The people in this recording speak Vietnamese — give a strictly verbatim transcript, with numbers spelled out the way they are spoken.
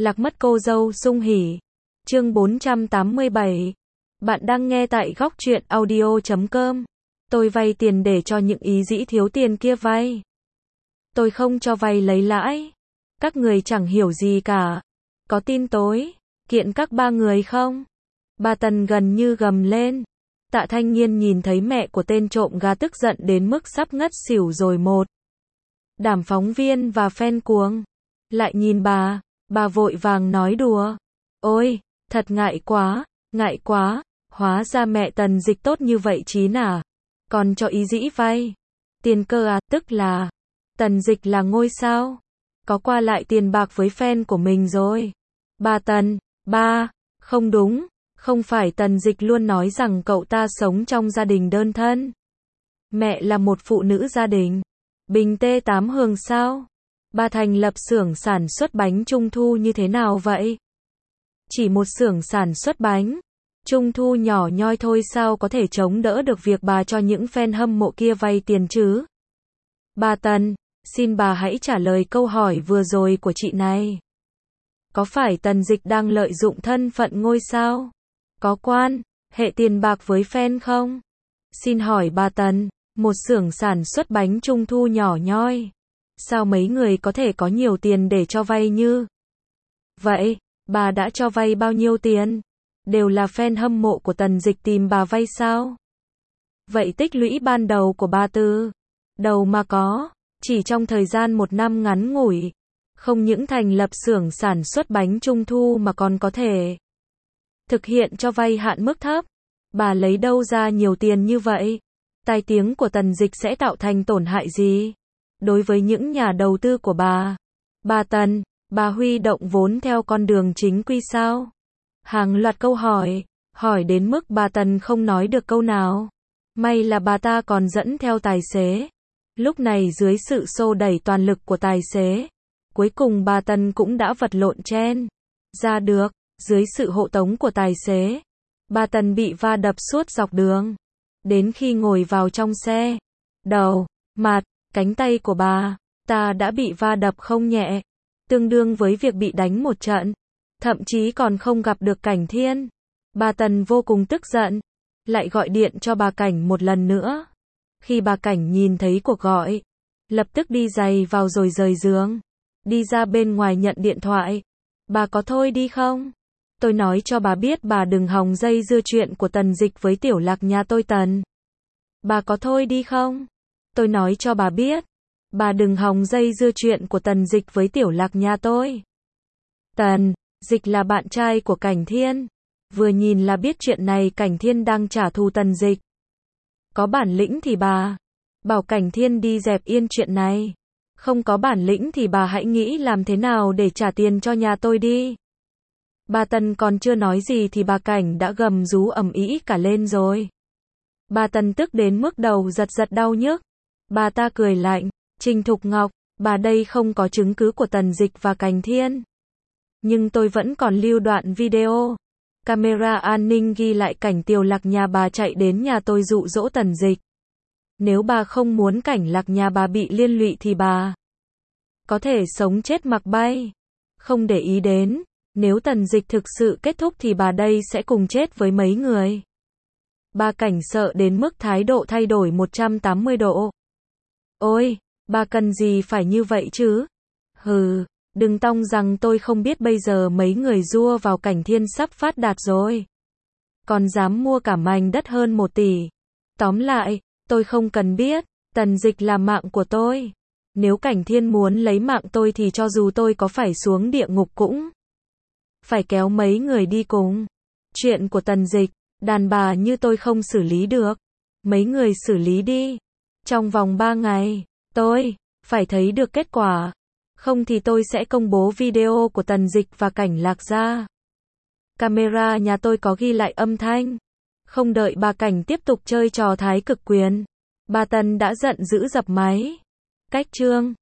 Lạc mất cô dâu sung hỉ. Chương bốn trăm tám mươi bảy. Bạn đang nghe tại góc truyện audio chấm com. Tôi vay tiền để cho những ý dĩ thiếu tiền kia vay. Tôi không cho vay lấy lãi. Các người chẳng hiểu gì cả. Có tin tối kiện các ba người không? Bà Tần gần như gầm lên. Tạ Thanh Nhiên nhìn thấy mẹ của tên trộm gà tức giận đến mức sắp ngất xỉu rồi một. Đảm phóng viên và fan cuồng lại nhìn bà, bà vội vàng nói đùa. Ôi, thật ngại quá, ngại quá, hóa ra mẹ Tần Dịch tốt như vậy chín à, còn cho ý dĩ vay tiền cơ à, tức là Tần Dịch là ngôi sao, có qua lại tiền bạc với fan của mình rồi. Bà Tần, ba, không đúng, không phải Tần Dịch luôn nói rằng cậu ta sống trong gia đình đơn thân. Mẹ là một phụ nữ gia đình bình tê tám hường sao? Bà thành lập xưởng sản xuất bánh trung thu như thế nào vậy? Chỉ một xưởng sản xuất bánh trung thu nhỏ nhoi thôi sao có thể chống đỡ được việc bà cho những fan hâm mộ kia vay tiền chứ? Bà Tần, xin bà hãy trả lời câu hỏi vừa rồi của chị này. Có phải Tần Dịch đang lợi dụng thân phận ngôi sao có quan hệ tiền bạc với fan không? Xin hỏi bà Tần, một xưởng sản xuất bánh trung thu nhỏ nhoi, sao mấy người có thể có nhiều tiền để cho vay như vậy? Bà đã cho vay bao nhiêu tiền? Đều là fan hâm mộ của Tần Dịch tìm bà vay sao? Vậy tích lũy ban đầu của bà từ đầu mà có, chỉ trong thời gian một năm ngắn ngủi, không những thành lập xưởng sản xuất bánh trung thu mà còn có thể thực hiện cho vay hạn mức thấp. Bà lấy đâu ra nhiều tiền như vậy? Tai tiếng của Tần Dịch sẽ tạo thành tổn hại gì đối với những nhà đầu tư của bà? Bà Tần, bà huy động vốn theo con đường chính quy sao? Hàng loạt câu hỏi, hỏi đến mức bà Tần không nói được câu nào. May là bà ta còn dẫn theo tài xế. Lúc này dưới sự xô đẩy toàn lực của tài xế, cuối cùng bà Tần cũng đã vật lộn chen ra được. Dưới sự hộ tống của tài xế, bà Tần bị va đập suốt dọc đường. Đến khi ngồi vào trong xe, đầu, mặt, cánh tay của bà ta đã bị va đập không nhẹ, tương đương với việc bị đánh một trận, thậm chí còn không gặp được Cảnh Thiên. Bà Tần vô cùng tức giận, lại gọi điện cho bà Cảnh một lần nữa. Khi bà Cảnh nhìn thấy cuộc gọi, lập tức đi giày vào rồi rời giường, đi ra bên ngoài nhận điện thoại. Bà có thôi đi không? Tôi nói cho bà biết bà đừng hòng dây dưa chuyện của Tần Dịch với tiểu Lạc nhà tôi Tần. Bà có thôi đi không? Tôi nói cho bà biết, bà đừng hòng dây dưa chuyện của Tần Dịch với tiểu Lạc nhà tôi. Tần Dịch là bạn trai của Cảnh Thiên. Vừa nhìn là biết chuyện này Cảnh Thiên đang trả thù Tần Dịch. Có bản lĩnh thì bà bảo Cảnh Thiên đi dẹp yên chuyện này. Không có bản lĩnh thì bà hãy nghĩ làm thế nào để trả tiền cho nhà tôi đi. Bà Tần còn chưa nói gì thì bà Cảnh đã gầm rú ầm ĩ cả lên rồi. Bà Tần tức đến mức đầu giật giật đau nhức. Bà ta cười lạnh, Trình Thục Ngọc, bà đây không có chứng cứ của Tần Dịch và Cảnh Thiên. Nhưng tôi vẫn còn lưu đoạn video. Camera an ninh ghi lại cảnh tiểu Lạc nhà bà chạy đến nhà tôi dụ dỗ Tần Dịch. Nếu bà không muốn cảnh Lạc nhà bà bị liên lụy thì bà có thể sống chết mặc bay, không để ý đến. Nếu Tần Dịch thực sự kết thúc thì bà đây sẽ cùng chết với mấy người. Bà Cảnh sợ đến mức thái độ thay đổi một trăm tám mươi độ. Ôi, bà cần gì phải như vậy chứ? Hừ, đừng tong rằng tôi không biết bây giờ mấy người dua vào Cảnh Thiên sắp phát đạt rồi. Còn dám mua cả mảnh đất hơn một tỷ. Tóm lại, tôi không cần biết, Tần Dịch là mạng của tôi. Nếu Cảnh Thiên muốn lấy mạng tôi thì cho dù tôi có phải xuống địa ngục cũng phải kéo mấy người đi cùng. Chuyện của Tần Dịch, đàn bà như tôi không xử lý được. Mấy người xử lý đi. Trong vòng ba ngày, tôi phải thấy được kết quả. Không thì tôi sẽ công bố video của Tần Dịch và Cảnh Lạc ra. Camera nhà tôi có ghi lại âm thanh. Không đợi bà Cảnh tiếp tục chơi trò thái cực quyền, bà Tần đã giận dữ dập máy. Cách chương